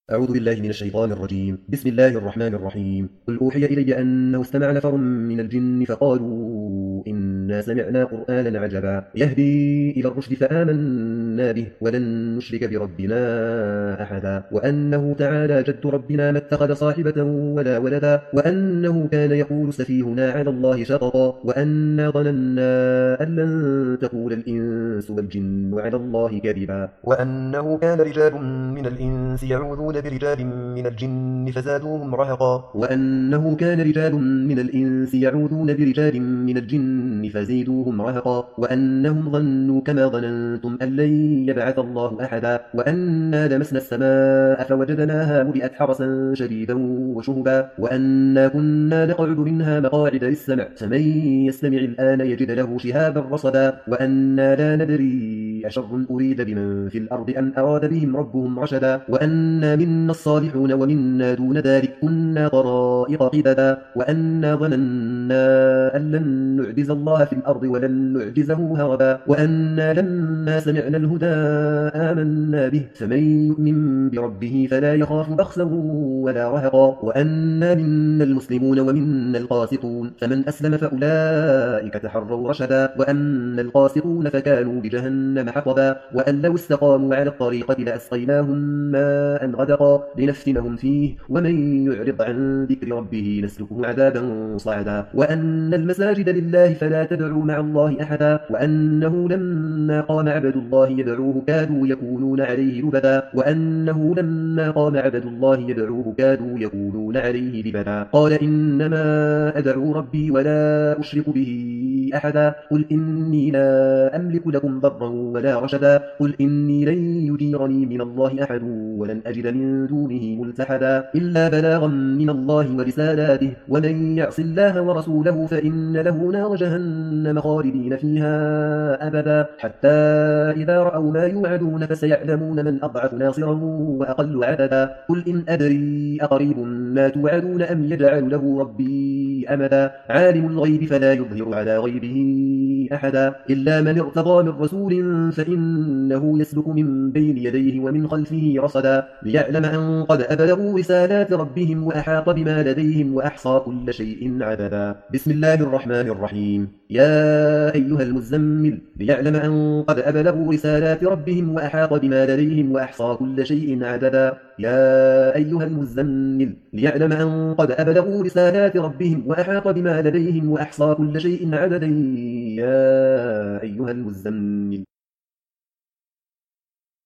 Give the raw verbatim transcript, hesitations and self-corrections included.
أعوذ بالله من الشيطان الرجيم. بسم الله الرحمن الرحيم. قل أوحي إلي أنه استمع نفر من الجن فقالوا إنا سمعنا قرآنا عجبا يهدي إلى الرشد فآمنا به ولن نشرك بربنا أحدا وأنه تعالى جد ربنا ما اتخذ صاحبة ولا ولدا وأنه كان يقول سفيهنا على الله شططا وأنا ظننا أن لن تقول الإنس والجن على الله كذبا وأنه كان رجال من الإنس يعوذون برجال من الجن فزادوهم رهقا وأنه كان رجال من الإنس يعوذون برجال من الجن فزيدوهم رهقا وأنهم ظنوا كما ظننتم أن لن يبعث الله أحدا وأنا لمسنا السماء فوجدناها ملئت حرسا شديدا وشهبا وأنا كنا نقعد منها مقاعد للسمع فمن يستمع الآن يجد له شهابا رصدا وأنا لا ندري أشر أريد بمن في الأرض أن أراد بهم ربهم رشدا وأنا منا الصالحون ومنا دون ذلك كنا طرائق قددا وأنا ظننا أن لن نعجز الله في الأرض ولن نعجزه هربا وأنا لما سمعنا الهدى آمنا به فمن يؤمن بربه فلا يخاف بخسا ولا رهقا وأنا منا المسلمون ومنا القاسطون فمن أسلم فأولئك تحروا رشدا وأما القاسطون فكانوا بجهنم حطبا وأن لو استقاموا على الطريقة لأسقيناهم ماء غدقا لنفتنهم فيه ومن يعرض عن ذكر ربه نسلكه عذابا صعدا وأن المساجد لله فلا تدعوا مع الله أحدا وأنه لما قام عبد الله يدعوه كادوا يكونون عليه لبدا وأنه لما قام عبد الله يدعوه كادوا يكونون عليه لبدا قال إنما أدعو ربي ولا أشرك به أحدا قل إني لا أملك لكم ضرا ولا رشدا قل إني لن يجيرني من الله أحد ولن أجد من دونه ملتحدا إلا بلاغا من الله ورسالاته ومن يعص الله ورسوله فإن له نار جهنم خالدين فيها أبدا حتى إذا رأوا ما يوعدون فسيعلمون من أضعف ناصرا وأقل عددا قل إن أدري أقريب ما توعدون أم يجعل له ربي أمدا عالم الغيب فلا يظهر على غيبه أحدا إلا من ارتضى من رسول فإنه يسلك من بين يديه ومن خلفه رصدا ليعلم أن قد أبلغوا رسالات ربهم وأحاط بما لديهم وأحصى كل شيء عددا بسم الله الرحمن الرحيم يا أيها المزمل ليعلم أن قد أبلغوا رسالات ربهم وأحاط بما لديهم وأحصى كل شيء عددا يا أيها المزمل ليعلم أن قد أبلغوا رسالات ربهم وأحاط بما لديهم وأحصى كل شيء عددا يا أيها المزمل